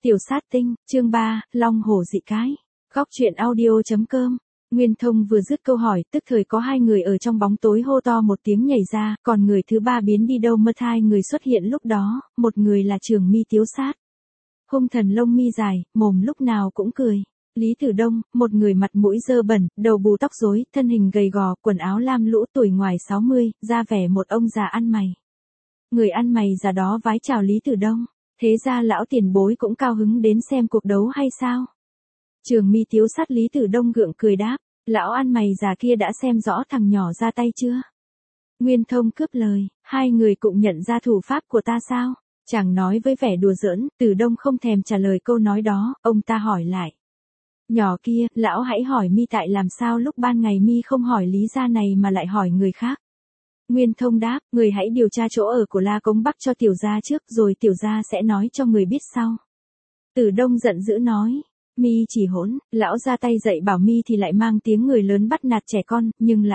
Tiểu sát tinh, chương 3, Long hổ dị cái. Góc truyện audio.com. Nguyên Thông vừa dứt câu hỏi, tức thời có hai người ở trong bóng tối hô to một tiếng nhảy ra, còn người thứ ba biến đi đâu mất. Hai người xuất hiện lúc đó, một người là Trường Mi Tiếu Sát. Hung thần lông mi dài, mồm lúc nào cũng cười. Lý Tử Đông, một người mặt mũi dơ bẩn, đầu bù tóc rối, thân hình gầy gò, quần áo lam lũ, tuổi ngoài 60, ra vẻ một ông già ăn mày. Người ăn mày già đó vái chào Lý Tử Đông. Thế ra lão tiền bối cũng cao hứng đến xem cuộc đấu hay sao? Trường Mi Tiếu Sát. Lý Tử Đông gượng cười đáp, lão ăn mày già kia đã xem rõ thằng nhỏ ra tay chưa? Nguyên Thông cướp lời, hai người cũng nhận ra thủ pháp của ta sao? Chàng nói với vẻ đùa giỡn. Tử Đông không thèm trả lời câu nói đó, ông ta hỏi lại. Nhỏ kia, lão hãy hỏi mi tại làm sao lúc ban ngày mi không hỏi lý gia này mà lại hỏi người khác. Nguyên Thông đáp, người hãy điều tra chỗ ở của La Cống Bắc cho tiểu gia trước, rồi tiểu gia sẽ nói cho người biết sau. Tử Đông giận dữ nói, mi chỉ hỗn, lão ra tay dạy bảo mi thì lại mang tiếng người lớn bắt nạt trẻ con, nhưng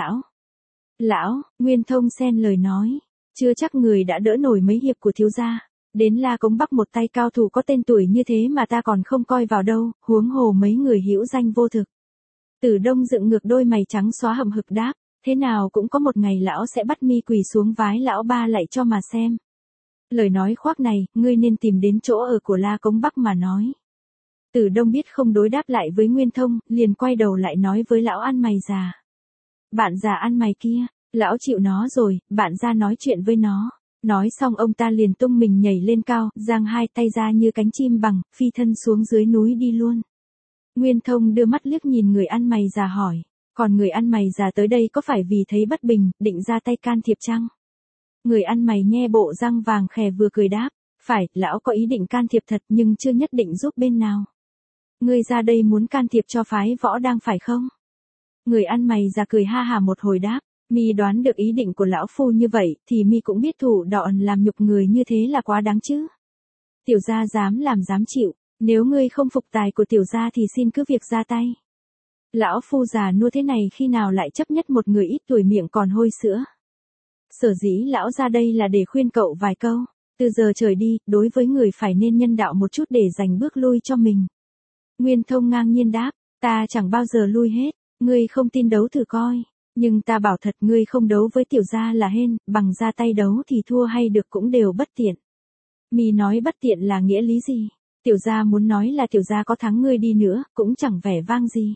lão, Nguyên Thông xen lời nói, chưa chắc người đã đỡ nổi mấy hiệp của thiếu gia. Đến La Cống Bắc một tay cao thủ có tên tuổi như thế mà ta còn không coi vào đâu, huống hồ mấy người hữu danh vô thực. Tử Đông dựng ngược đôi mày trắng xóa hậm hực đáp, thế nào cũng có một ngày lão sẽ bắt mi quỳ xuống vái lão ba lạy cho mà xem. Lời nói khoác này, ngươi nên tìm đến chỗ ở của La Cống Bắc mà nói. Tử Đông biết không đối đáp lại với Nguyên Thông, liền quay đầu lại nói với lão ăn mày già. Bạn già ăn mày kia, lão chịu nó rồi, bạn ra nói chuyện với nó. Nói xong ông ta liền tung mình nhảy lên cao, giang hai tay ra như cánh chim bằng, phi thân xuống dưới núi đi luôn. Nguyên Thông đưa mắt liếc nhìn người ăn mày già hỏi, còn người ăn mày già tới đây có phải vì thấy bất bình, định ra tay can thiệp chăng? Người ăn mày nhe bộ răng vàng khè vừa cười đáp, phải, lão có ý định can thiệp thật nhưng chưa nhất định giúp bên nào. Ngươi ra đây muốn can thiệp cho phái võ đang phải không? Người ăn mày già cười ha hà một hồi đáp, mi đoán được ý định của lão phu như vậy, thì mi cũng biết thủ đoạn làm nhục người như thế là quá đáng chứ. Tiểu gia dám làm dám chịu, nếu ngươi không phục tài của tiểu gia thì xin cứ việc ra tay. Lão phu già nua thế này khi nào lại chấp nhất một người ít tuổi miệng còn hôi sữa. Sở dĩ lão ra đây là để khuyên cậu vài câu, từ giờ trở đi, đối với người phải nên nhân đạo một chút để dành bước lui cho mình. Nguyên Thông ngang nhiên đáp, ta chẳng bao giờ lui hết, ngươi không tin đấu thử coi. Nhưng ta bảo thật, ngươi không đấu với tiểu gia là hên, bằng ra tay đấu thì thua hay được cũng đều bất tiện. Mi nói bất tiện là nghĩa lý gì? Tiểu gia muốn nói là tiểu gia có thắng ngươi đi nữa, cũng chẳng vẻ vang gì.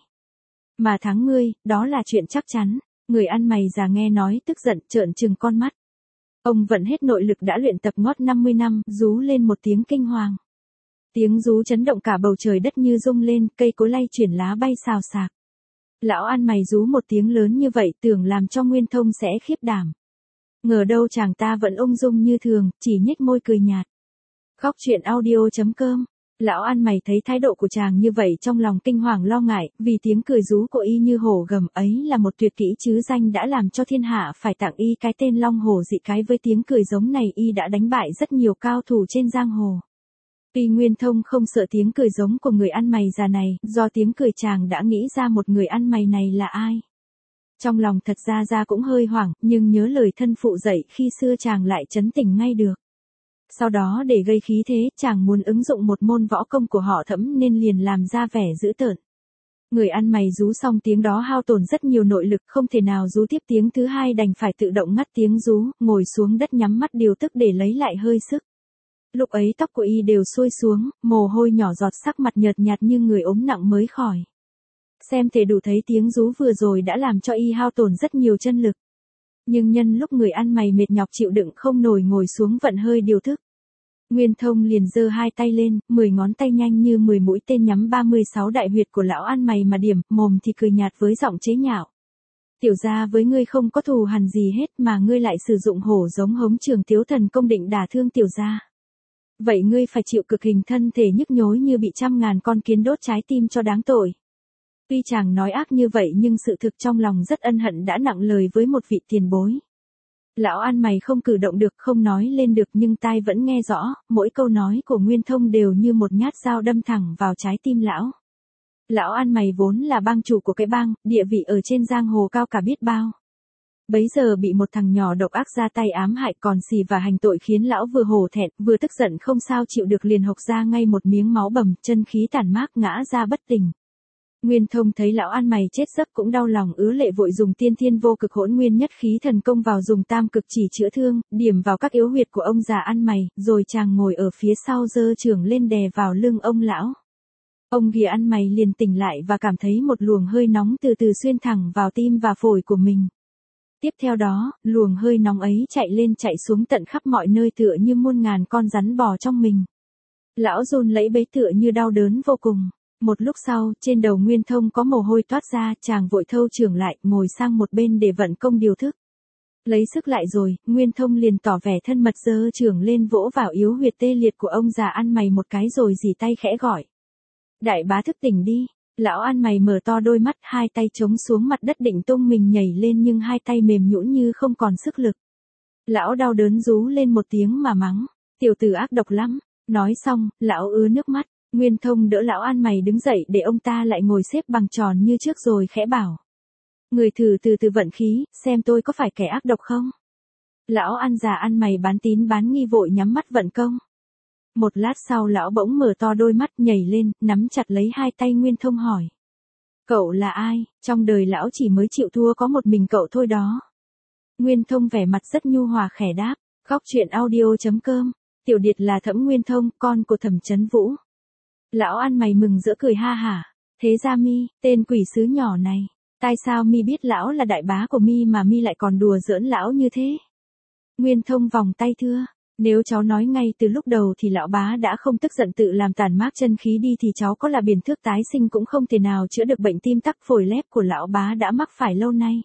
Mà thắng ngươi, đó là chuyện chắc chắn. Người ăn mày già nghe nói tức giận trợn trừng con mắt. Ông vận hết nội lực đã luyện tập ngót 50 năm, rú lên một tiếng kinh hoàng. Tiếng rú chấn động cả bầu trời đất như rung lên, cây cối lay chuyển lá bay xào xạc. Lão ăn mày rú một tiếng lớn như vậy tưởng làm cho Nguyên Thông sẽ khiếp đảm. Ngờ đâu chàng ta vẫn ung dung như thường, chỉ nhếch môi cười nhạt. Góc truyện audio.com. Lão ăn mày thấy thái độ của chàng như vậy trong lòng kinh hoàng lo ngại, vì tiếng cười rú của y như hổ gầm ấy là một tuyệt kỹ chứ danh đã làm cho thiên hạ phải tặng y cái tên Long hổ dị cái. Với tiếng cười giống này y đã đánh bại rất nhiều cao thủ trên giang hồ. Tuy Nguyên Thông không sợ tiếng cười giống của người ăn mày già này, do tiếng cười chàng đã nghĩ ra một người ăn mày này là ai. Trong lòng thật ra cũng hơi hoảng, nhưng nhớ lời thân phụ dạy khi xưa chàng lại trấn tĩnh ngay được. Sau đó để gây khí thế, chàng muốn ứng dụng một môn võ công của họ Thẩm nên liền làm ra vẻ dữ tợn. Người ăn mày rú xong tiếng đó hao tổn rất nhiều nội lực, không thể nào rú tiếp tiếng thứ hai, đành phải tự động ngắt tiếng rú, ngồi xuống đất nhắm mắt điều tức để lấy lại hơi sức. Lúc ấy tóc của y đều xuôi xuống, mồ hôi nhỏ giọt, sắc mặt nhợt nhạt như người ốm nặng mới khỏi. Xem thể đủ thấy tiếng rú vừa rồi đã làm cho y hao tổn rất nhiều chân lực. Nhưng nhân lúc người ăn mày mệt nhọc chịu đựng không nổi ngồi xuống vận hơi điều thức. Nguyên Thông liền giơ hai tay lên, 10 ngón tay nhanh như 10 mũi tên nhắm 36 đại huyệt của lão ăn mày mà điểm, mồm thì cười nhạt với giọng chế nhạo. Tiểu gia với ngươi không có thù hằn gì hết mà ngươi lại sử dụng hổ giống hống Trường Tiếu Thần công định đả thương tiểu gia. Vậy ngươi phải chịu cực hình, thân thể nhức nhối như bị trăm ngàn con kiến đốt trái tim cho đáng tội. Tuy chàng nói ác như vậy nhưng sự thực trong lòng rất ân hận đã nặng lời với một vị tiền bối. Lão ăn mày không cử động được, không nói lên được nhưng tai vẫn nghe rõ, mỗi câu nói của Nguyên Thông đều như một nhát dao đâm thẳng vào trái tim lão. Lão ăn mày vốn là bang chủ của cái bang, địa vị ở trên giang hồ cao cả biết bao. Bấy giờ bị một thằng nhỏ độc ác ra tay ám hại còn xì và hành tội khiến lão vừa hổ thẹn, vừa tức giận không sao chịu được liền hộc ra ngay một miếng máu bầm, chân khí tản mát ngã ra bất tỉnh. Nguyên Thông thấy lão ăn mày chết giấc cũng đau lòng ứa lệ vội dùng tiên thiên vô cực hỗn nguyên nhất khí thần công vào dùng tam cực chỉ chữa thương, điểm vào các yếu huyệt của ông già ăn mày, rồi chàng ngồi ở phía sau giơ chưởng lên đè vào lưng ông lão. Ông ghìa ăn mày liền tỉnh lại và cảm thấy một luồng hơi nóng từ từ xuyên thẳng vào tim và phổi của mình. Tiếp theo đó, luồng hơi nóng ấy chạy lên chạy xuống tận khắp mọi nơi tựa như muôn ngàn con rắn bò trong mình. Lão run lẩy bẩy tựa như đau đớn vô cùng. Một lúc sau, trên đầu Nguyên Thông có mồ hôi toát ra, chàng vội thâu chưởng lại, ngồi sang một bên để vận công điều thức. Lấy sức lại rồi, Nguyên Thông liền tỏ vẻ thân mật giơ chưởng lên vỗ vào yếu huyệt tê liệt của ông già ăn mày một cái rồi giỉ tay khẽ gọi. Đại bá thức tỉnh đi. Lão ăn mày mở to đôi mắt, hai tay chống xuống mặt đất định tung mình nhảy lên nhưng hai tay mềm nhũn như không còn sức lực. Lão đau đớn rú lên một tiếng mà mắng, tiểu tử ác độc lắm. Nói xong, lão ứa nước mắt. Nguyên Thông đỡ lão ăn mày đứng dậy để ông ta lại ngồi xếp bằng tròn như trước rồi khẽ bảo. Người thử từ từ vận khí, xem tôi có phải kẻ ác độc không? Lão ăn già ăn mày bán tín bán nghi vội nhắm mắt vận công. Một lát sau lão bỗng mở to đôi mắt nhảy lên, nắm chặt lấy hai tay Nguyên Thông hỏi. Cậu là ai? Trong đời lão chỉ mới chịu thua có một mình cậu thôi đó. Nguyên Thông vẻ mặt rất nhu hòa khẽ đáp. Góc truyện audio.com. Tiểu Điệt là Thẩm Nguyên Thông, con của Thẩm Chấn Vũ. Lão ăn mày mừng rỡ cười ha hả. Thế ra mi, tên quỷ sứ nhỏ này. Tại sao mi biết lão là đại bá của mi mà mi lại còn đùa giỡn lão như thế? Nguyên Thông vòng tay thưa. Nếu cháu nói ngay từ lúc đầu thì lão bá đã không tức giận tự làm tàn mát chân khí đi thì cháu có là biển thước tái sinh cũng không thể nào chữa được bệnh tim tắc phổi lép của lão bá đã mắc phải lâu nay.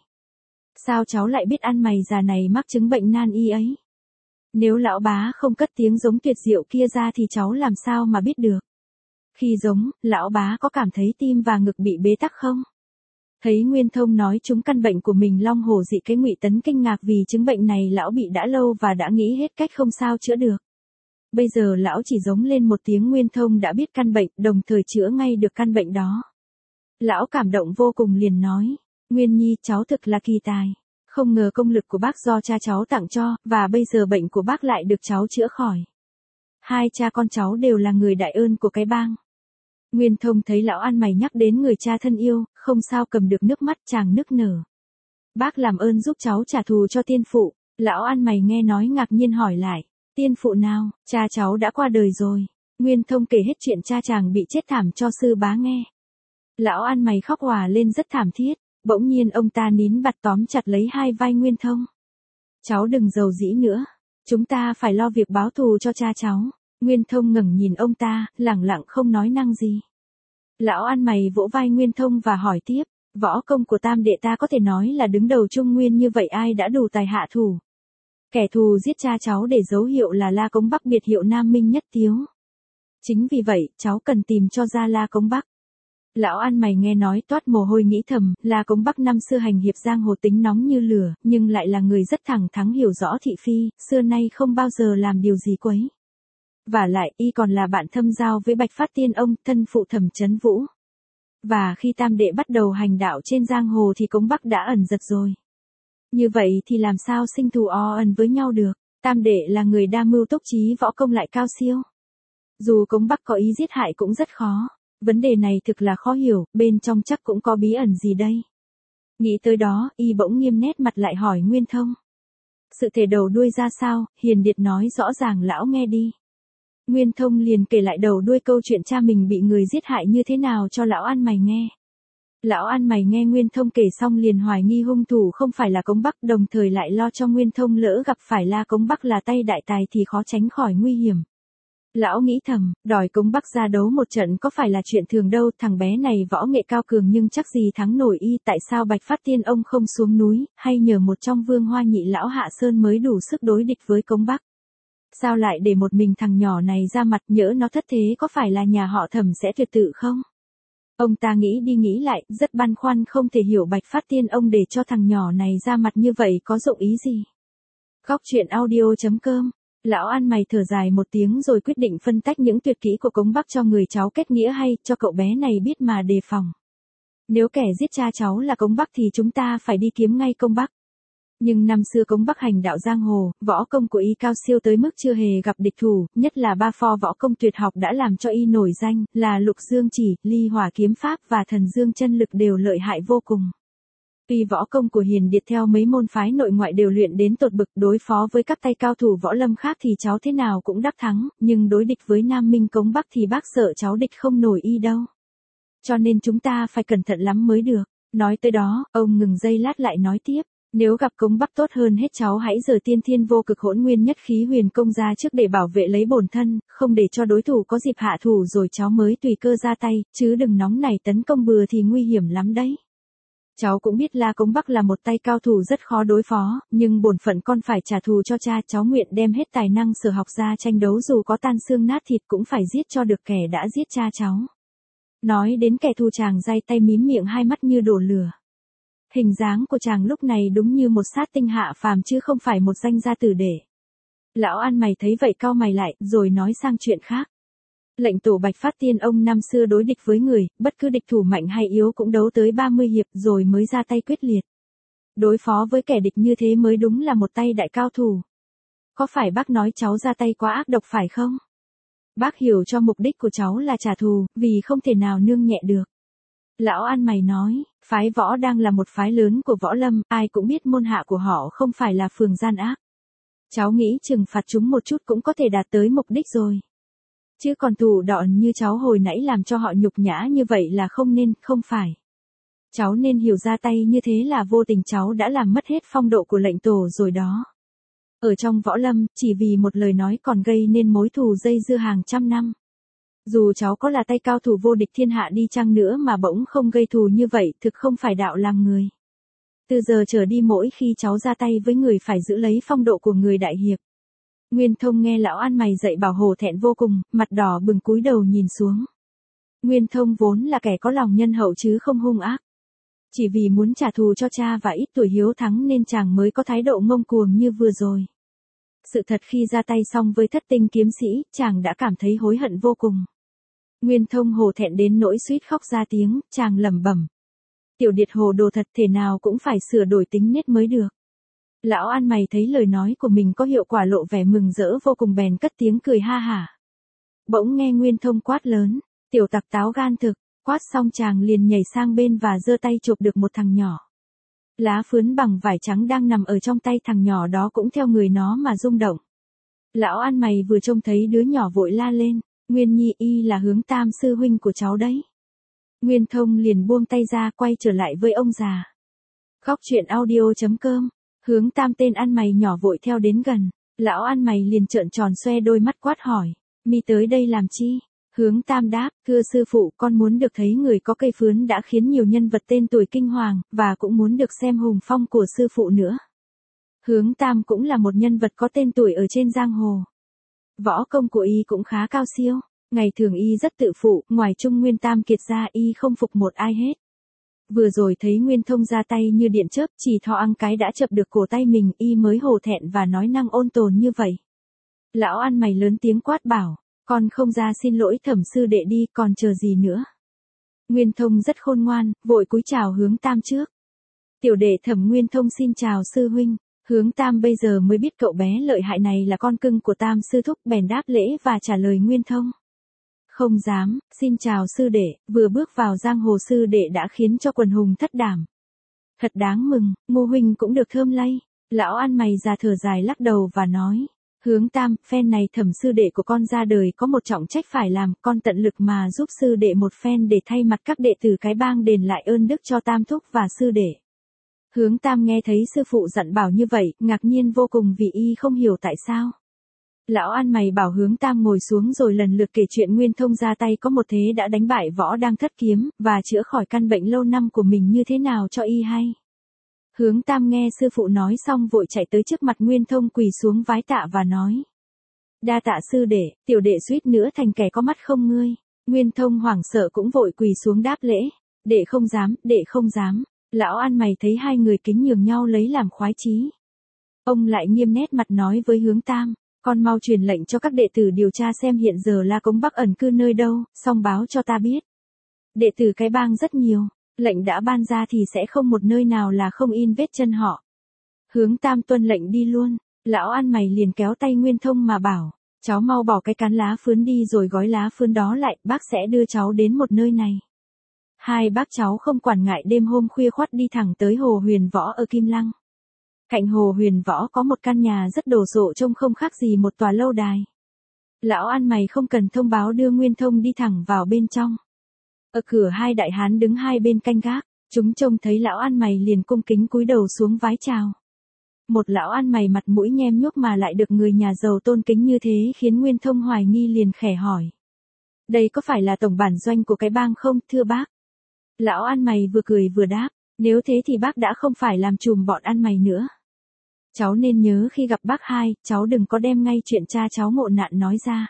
Sao cháu lại biết ăn mày già này mắc chứng bệnh nan y ấy? Nếu lão bá không cất tiếng giống tuyệt diệu kia ra thì cháu làm sao mà biết được? Khi giống, lão bá có cảm thấy tim và ngực bị bế tắc không? Thấy Nguyên Thông nói chúng căn bệnh của mình long hổ dị cái Ngụy Tấn kinh ngạc vì chứng bệnh này lão bị đã lâu và đã nghĩ hết cách không sao chữa được. Bây giờ lão chỉ giống lên một tiếng Nguyên Thông đã biết căn bệnh, đồng thời chữa ngay được căn bệnh đó. Lão cảm động vô cùng liền nói, Nguyên Nhi cháu thực là kỳ tài. Không ngờ công lực của bác do cha cháu tặng cho, và bây giờ bệnh của bác lại được cháu chữa khỏi. Hai cha con cháu đều là người đại ơn của cái bang. Nguyên Thông thấy lão ăn mày nhắc đến người cha thân yêu, không sao cầm được nước mắt chàng nức nở. Bác làm ơn giúp cháu trả thù cho tiên phụ. Lão ăn mày nghe nói ngạc nhiên hỏi lại. Tiên phụ nào? Cha cháu đã qua đời rồi. Nguyên Thông kể hết chuyện cha chàng bị chết thảm cho sư bá nghe. Lão ăn mày khóc òa lên rất thảm thiết. Bỗng nhiên ông ta nín bặt tóm chặt lấy hai vai Nguyên Thông. Cháu đừng giàu dĩ nữa. Chúng ta phải lo việc báo thù cho cha cháu. Nguyên Thông ngẩng nhìn ông ta, lẳng lặng không nói năng gì. Lão ăn mày vỗ vai Nguyên Thông và hỏi tiếp, võ công của tam đệ ta có thể nói là đứng đầu Trung Nguyên như vậy ai đã đủ tài hạ thủ. Kẻ thù giết cha cháu để dấu hiệu là La Cống Bắc biệt hiệu Nam Minh Nhất Tiếu. Chính vì vậy, cháu cần tìm cho ra La Cống Bắc. Lão ăn mày nghe nói toát mồ hôi nghĩ thầm, La Cống Bắc năm xưa hành hiệp giang hồ tính nóng như lửa, nhưng lại là người rất thẳng thắn hiểu rõ thị phi, xưa nay không bao giờ làm điều gì quấy. Và lại, y còn là bạn thâm giao với Bạch Phát Tiên ông, thân phụ Thẩm Chấn Vũ. Và khi tam đệ bắt đầu hành đạo trên giang hồ thì Cống Bắc đã ẩn giật rồi. Như vậy thì làm sao sinh thù o ẩn với nhau được, tam đệ là người đa mưu túc trí võ công lại cao siêu. Dù Cống Bắc có ý giết hại cũng rất khó, vấn đề này thực là khó hiểu, bên trong chắc cũng có bí ẩn gì đây. Nghĩ tới đó, y bỗng nghiêm nét mặt lại hỏi Nguyên Thông. Sự thể đầu đuôi ra sao, hiền điệt nói rõ ràng lão nghe đi. Nguyên Thông liền kể lại đầu đuôi câu chuyện cha mình bị người giết hại như thế nào cho lão ăn mày nghe. Lão ăn mày nghe Nguyên Thông kể xong liền hoài nghi hung thủ không phải là Cống Bắc, đồng thời lại lo cho Nguyên Thông lỡ gặp phải La Cống Bắc là tay đại tài thì khó tránh khỏi nguy hiểm. Lão nghĩ thầm, đòi Cống Bắc ra đấu một trận có phải là chuyện thường đâu, thằng bé này võ nghệ cao cường nhưng chắc gì thắng nổi y, tại sao Bạch Phát Tiên ông không xuống núi, hay nhờ một trong Vương Hoa Nhị lão hạ sơn mới đủ sức đối địch với Cống Bắc. Sao lại để một mình thằng nhỏ này ra mặt, nhỡ nó thất thế có phải là nhà họ Thẩm sẽ tuyệt tự không? Ông ta nghĩ đi nghĩ lại, rất băn khoăn không thể hiểu Bạch Phát Tiên ông để cho thằng nhỏ này ra mặt như vậy có dụng ý gì. Góc truyện audio.com. Lão ăn mày thở dài một tiếng rồi quyết định phân tách những tuyệt kỹ của Cống Bắc cho người cháu kết nghĩa hay cho cậu bé này biết mà đề phòng. Nếu kẻ giết cha cháu là Cống Bắc thì chúng ta phải đi kiếm ngay Cống Bắc. Nhưng năm xưa Cống Bắc hành đạo giang hồ, võ công của y cao siêu tới mức chưa hề gặp địch thủ, nhất là ba pho võ công tuyệt học đã làm cho y nổi danh, là Lục Dương Chỉ, Ly Hỏa Kiếm Pháp và Thần Dương Chân Lực đều lợi hại vô cùng. Tuy võ công của Hiền Điệt theo mấy môn phái nội ngoại đều luyện đến tột bực, đối phó với các tay cao thủ võ lâm khác thì cháu thế nào cũng đắc thắng, nhưng đối địch với Nam Minh Cống Bắc thì bác sợ cháu địch không nổi y đâu. Cho nên chúng ta phải cẩn thận lắm mới được. Nói tới đó, ông ngừng giây lát lại nói tiếp. Nếu gặp Cống Bắc tốt hơn hết cháu hãy giở tiên thiên vô cực hỗn nguyên nhất khí huyền công ra trước để bảo vệ lấy bổn thân, không để cho đối thủ có dịp hạ thủ rồi cháu mới tùy cơ ra tay, chứ đừng nóng nảy tấn công bừa thì nguy hiểm lắm đấy. Cháu cũng biết La Cống Bắc là một tay cao thủ rất khó đối phó, nhưng bổn phận con phải trả thù cho cha, cháu nguyện đem hết tài năng sở học ra tranh đấu dù có tan xương nát thịt cũng phải giết cho được kẻ đã giết cha cháu. Nói đến kẻ thù chàng day tay mím miệng hai mắt như đổ lửa. Hình dáng của chàng lúc này đúng như một sát tinh hạ phàm chứ không phải một danh gia tử đệ. Lão An Mày thấy vậy cau mày lại, rồi nói sang chuyện khác. Lệnh tổ Bạch Phát Tiên ông năm xưa đối địch với người, bất cứ địch thủ mạnh hay yếu cũng đấu tới 30 hiệp rồi mới ra tay quyết liệt. Đối phó với kẻ địch như thế mới đúng là một tay đại cao thủ. Có phải bác nói cháu ra tay quá ác độc phải không? Bác hiểu cho mục đích của cháu là trả thù, vì không thể nào nương nhẹ được. Lão An Mày nói, phái võ đang là một phái lớn của võ lâm, ai cũng biết môn hạ của họ không phải là phường gian ác. Cháu nghĩ trừng phạt chúng một chút cũng có thể đạt tới mục đích rồi. Chứ còn thủ đoạn như cháu hồi nãy làm cho họ nhục nhã như vậy là không nên, không phải. Cháu nên hiểu ra tay như thế là vô tình cháu đã làm mất hết phong độ của lệnh tổ rồi đó. Ở trong võ lâm, chỉ vì một lời nói còn gây nên mối thù dây dưa hàng trăm năm. Dù cháu có là tay cao thủ vô địch thiên hạ đi chăng nữa mà bỗng không gây thù như vậy, thực không phải đạo làm người. Từ giờ trở đi mỗi khi cháu ra tay với người phải giữ lấy phong độ của người đại hiệp. Nguyên Thông nghe lão An Mày dạy bảo hổ thẹn vô cùng, mặt đỏ bừng cúi đầu nhìn xuống. Nguyên Thông vốn là kẻ có lòng nhân hậu chứ không hung ác. Chỉ vì muốn trả thù cho cha và ít tuổi hiếu thắng nên chàng mới có thái độ ngông cuồng như vừa rồi. Sự thật khi ra tay xong với Thất Tinh kiếm sĩ, chàng đã cảm thấy hối hận vô cùng. Nguyên Thông hổ thẹn đến nỗi suýt khóc ra tiếng, chàng lẩm bẩm. Tiểu Điệt hồ đồ thật, thể nào cũng phải sửa đổi tính nết mới được. Lão An Mày thấy lời nói của mình có hiệu quả lộ vẻ mừng rỡ vô cùng bèn cất tiếng cười ha hả. Bỗng nghe Nguyên Thông quát lớn, tiểu tặc táo gan thực, quát xong chàng liền nhảy sang bên và giơ tay chụp được một thằng nhỏ. Lá phướn bằng vải trắng đang nằm ở trong tay thằng nhỏ đó cũng theo người nó mà rung động. Lão An Mày vừa trông thấy đứa nhỏ vội la lên, Nguyên Nhi y là Hướng Tam sư huynh của cháu đấy. Nguyên Thông liền buông tay ra quay trở lại với ông già. Góc truyện audio.com. Hướng Tam tên An Mày nhỏ vội theo đến gần. Lão An Mày liền trợn tròn xoe đôi mắt quát hỏi, mi tới đây làm chi? Hướng Tam đáp, thưa sư phụ, con muốn được thấy người có cây phướn đã khiến nhiều nhân vật tên tuổi kinh hoàng, và cũng muốn được xem hùng phong của sư phụ nữa. Hướng Tam cũng là một nhân vật có tên tuổi ở trên giang hồ. Võ công của y cũng khá cao siêu. Ngày thường y rất tự phụ, ngoài Trung Nguyên Tam Kiệt ra y không phục một ai hết. Vừa rồi thấy Nguyên Thông ra tay như điện chớp, chỉ thò ăng cái đã chập được cổ tay mình, y mới hổ thẹn và nói năng ôn tồn như vậy. Lão An Mày lớn tiếng quát bảo, con không ra xin lỗi Thẩm sư đệ đi, còn chờ gì nữa? Nguyên Thông rất khôn ngoan, vội cúi chào Hướng Tam trước. Tiểu đệ Thẩm Nguyên Thông xin chào sư huynh. Hướng Tam bây giờ mới biết cậu bé lợi hại này là con cưng của Tam sư thúc, bèn đáp lễ và trả lời Nguyên Thông. Không dám, xin chào sư đệ, vừa bước vào giang hồ sư đệ đã khiến cho quần hùng thất đảm. Thật đáng mừng, Ngô huynh cũng được thơm lây. Lão An Mày già thở dài lắc đầu và nói, Hướng Tam, phen này Thẩm sư đệ của con ra đời có một trọng trách phải làm, con tận lực mà giúp sư đệ một phen để thay mặt các đệ tử cái bang đền lại ơn đức cho Tam thúc và sư đệ. Hướng Tam nghe thấy sư phụ dặn bảo như vậy, ngạc nhiên vô cùng vì y không hiểu tại sao. Lão An Mày bảo Hướng Tam ngồi xuống rồi lần lượt kể chuyện Nguyên Thông ra tay có một thế đã đánh bại võ đang thất kiếm, và chữa khỏi căn bệnh lâu năm của mình như thế nào cho y hay. Hướng Tam nghe sư phụ nói xong vội chạy tới trước mặt Nguyên Thông quỳ xuống vái tạ và nói. Đa tạ sư đệ, tiểu đệ suýt nữa thành kẻ có mắt không ngươi. Nguyên Thông hoảng sợ cũng vội quỳ xuống đáp lễ. Đệ không dám, đệ không dám. Lão An Mày thấy hai người kính nhường nhau lấy làm khoái chí. Ông lại nghiêm nét mặt nói với Hướng Tam. Con mau truyền lệnh cho các đệ tử điều tra xem hiện giờ La Cống Bắc ẩn cư nơi đâu, xong báo cho ta biết. Đệ tử cái bang rất nhiều, lệnh đã ban ra thì sẽ không một nơi nào là không in vết chân họ. Hướng Tam tuân lệnh đi luôn, lão ăn mày liền kéo tay Nguyên Thông mà bảo, cháu mau bỏ cái cán lá phướn đi rồi gói lá phướn đó lại, bác sẽ đưa cháu đến một nơi này. Hai bác cháu không quản ngại đêm hôm khuya khoắt đi thẳng tới Hồ Huyền Võ ở Kim Lăng. Cạnh Hồ Huyền Võ có một căn nhà rất đồ sộ trông không khác gì một tòa lâu đài. Lão ăn mày không cần thông báo đưa Nguyên Thông đi thẳng vào bên trong. Ở cửa hai đại hán đứng hai bên canh gác, chúng trông thấy lão ăn mày liền cung kính cúi đầu xuống vái chào. Một lão ăn mày mặt mũi nhem nhuốc mà lại được người nhà giàu tôn kính như thế khiến Nguyên Thông hoài nghi liền khẽ hỏi. Đây có phải là tổng bản doanh của cái bang không, thưa bác? Lão ăn mày vừa cười vừa đáp, nếu thế thì bác đã không phải làm trùm bọn ăn mày nữa. Cháu nên nhớ khi gặp bác hai, cháu đừng có đem ngay chuyện cha cháu ngộ nạn nói ra.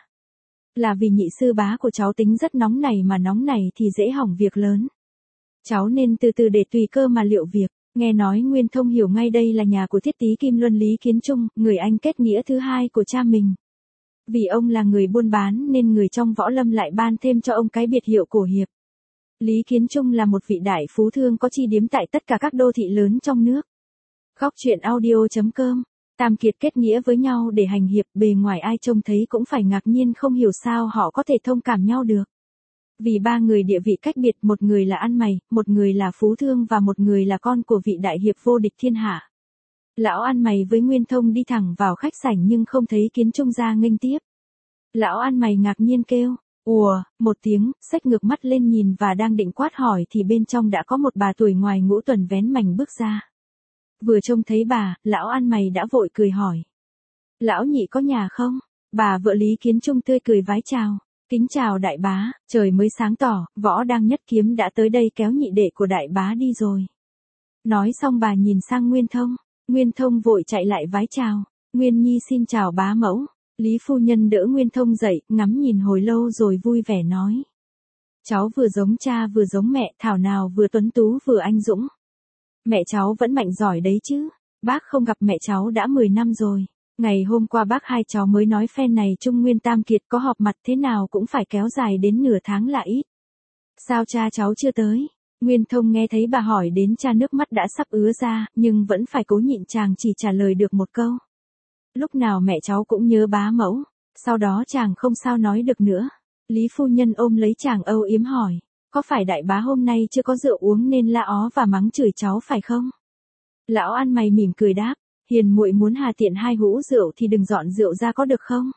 Là vì nhị sư bá của cháu tính rất nóng này mà nóng này thì dễ hỏng việc lớn. Cháu nên từ từ để tùy cơ mà liệu việc. Nghe nói Nguyên Thông hiểu ngay đây là nhà của thiết tý Kim Luân Lý Kiến Trung, người anh kết nghĩa thứ hai của cha mình. Vì ông là người buôn bán nên người trong võ lâm lại ban thêm cho ông cái biệt hiệu cổ hiệp. Lý Kiến Trung là một vị đại phú thương có chi điếm tại tất cả các đô thị lớn trong nước. Góc truyện audio.com, Tam Kiệt kết nghĩa với nhau để hành hiệp, bề ngoài ai trông thấy cũng phải ngạc nhiên không hiểu sao họ có thể thông cảm nhau được. Vì ba người địa vị cách biệt, một người là ăn mày, một người là phú thương và một người là con của vị đại hiệp vô địch thiên hạ. Lão ăn mày với Nguyên Thông đi thẳng vào khách sảnh nhưng không thấy Kiến Trung ra nghênh tiếp. Lão ăn mày ngạc nhiên kêu, ùa, một tiếng, xách ngược mắt lên nhìn và đang định quát hỏi thì bên trong đã có một bà tuổi ngoài ngũ tuần vén mành bước ra. Vừa trông thấy bà, lão ăn mày đã vội cười hỏi. Lão nhị có nhà không? Bà vợ Lý Kiến Trung tươi cười vái chào. Kính chào đại bá, trời mới sáng tỏ, Võ đang nhất kiếm đã tới đây kéo nhị đệ của đại bá đi rồi. Nói xong bà nhìn sang Nguyên Thông. Nguyên Thông vội chạy lại vái chào. Nguyên Nhi xin chào bá mẫu. Lý phu nhân đỡ Nguyên Thông dậy, ngắm nhìn hồi lâu rồi vui vẻ nói. Cháu vừa giống cha vừa giống mẹ, thảo nào vừa tuấn tú vừa anh dũng. Mẹ cháu vẫn mạnh giỏi đấy chứ. Bác không gặp mẹ cháu đã 10 năm rồi. Ngày hôm qua bác hai cháu mới nói phen này Trung Nguyên Tam Kiệt có họp mặt thế nào cũng phải kéo dài đến nửa tháng là ít. Sao cha cháu chưa tới? Nguyên Thông nghe thấy bà hỏi đến cha nước mắt đã sắp ứa ra, nhưng vẫn phải cố nhịn, chàng chỉ trả lời được một câu. Lúc nào mẹ cháu cũng nhớ bá mẫu. Sau đó chàng không sao nói được nữa. Lý phu nhân ôm lấy chàng âu yếm hỏi. Có phải đại bá hôm nay chưa có rượu uống nên la ó và mắng chửi cháu phải không? Lão ăn mày mỉm cười đáp. Hiền muội muốn hà tiện 2 hũ rượu thì đừng dọn rượu ra có được không?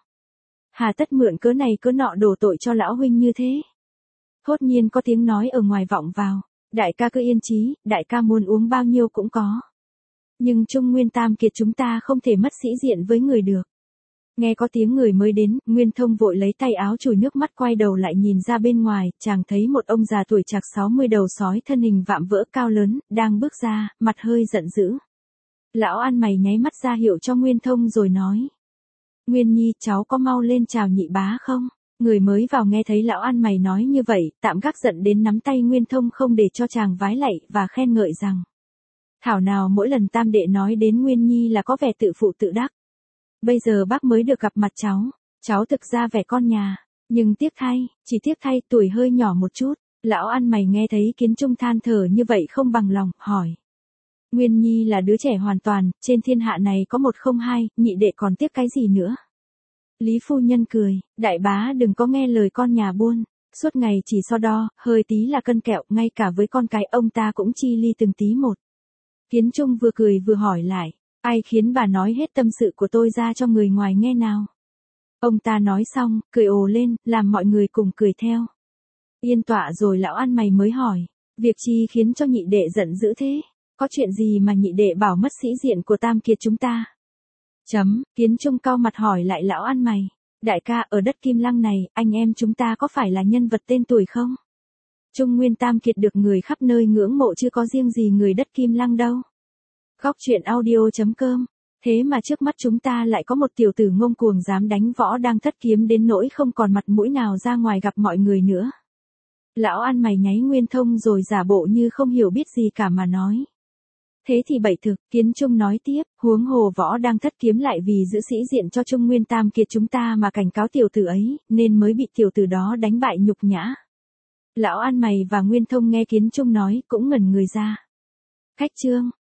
Hà tất mượn cớ này cớ nọ đổ tội cho lão huynh như thế. Thốt nhiên có tiếng nói ở ngoài vọng vào. Đại ca cứ yên chí, đại ca muốn uống bao nhiêu cũng có. Nhưng Trung Nguyên Tam Kiệt chúng ta không thể mất sĩ diện với người được. Nghe có tiếng người mới đến, Nguyên Thông vội lấy tay áo chùi nước mắt quay đầu lại nhìn ra bên ngoài, chàng thấy một ông già tuổi chạc 60 đầu sói thân hình vạm vỡ cao lớn, đang bước ra, mặt hơi giận dữ. Lão ăn mày nháy mắt ra hiệu cho Nguyên Thông rồi nói. Nguyên Nhi, cháu có mau lên chào nhị bá không? Người mới vào nghe thấy lão ăn mày nói như vậy, tạm gác giận đến nắm tay Nguyên Thông không để cho chàng vái lạy và khen ngợi rằng. Thảo nào mỗi lần Tam đệ nói đến Nguyên Nhi là có vẻ tự phụ tự đắc. Bây giờ bác mới được gặp mặt cháu thực ra vẻ con nhà, nhưng tiếc thay, chỉ tiếc thay tuổi hơi nhỏ một chút. Lão ăn mày nghe thấy Kiến Trung than thở như vậy không bằng lòng, hỏi. Nguyên Nhi là đứa trẻ hoàn toàn, trên thiên hạ này có một không hai, nhị đệ còn tiếc cái gì nữa? Lý phu nhân cười, đại bá đừng có nghe lời con nhà buôn, suốt ngày chỉ so đo, hơi tí là cân kẹo, ngay cả với con cái ông ta cũng chi ly từng tí một. Kiến Trung vừa cười vừa hỏi lại, ai khiến bà nói hết tâm sự của tôi ra cho người ngoài nghe nào? Ông ta nói xong, cười ồ lên, làm mọi người cùng cười theo. Yên tọa rồi lão ăn mày mới hỏi, việc chi khiến cho nhị đệ giận dữ thế? Có chuyện gì mà nhị đệ bảo mất sĩ diện của Tam Kiệt chúng ta? Kiến Trung cau mặt hỏi lại lão ăn mày. Đại ca, ở đất Kim Lăng này, anh em chúng ta có phải là nhân vật tên tuổi không? Trung Nguyên Tam Kiệt được người khắp nơi ngưỡng mộ chứ có riêng gì người đất Kim Lăng đâu. Góc truyện audio.com. Thế mà trước mắt chúng ta lại có một tiểu tử ngông cuồng dám đánh Võ đang thất kiếm đến nỗi không còn mặt mũi nào ra ngoài gặp mọi người nữa. Lão ăn mày nháy Nguyên Thông rồi giả bộ như không hiểu biết gì cả mà nói. Thế thì bậy thực, Kiến Trung nói tiếp, huống hồ Võ đang thất kiếm lại vì giữ sĩ diện cho Trung Nguyên Tam Kiệt chúng ta mà cảnh cáo tiểu tử ấy, nên mới bị tiểu tử đó đánh bại nhục nhã. Lão ăn mày và Nguyên Thông nghe Kiến Trung nói cũng ngẩn người ra. Khách trương,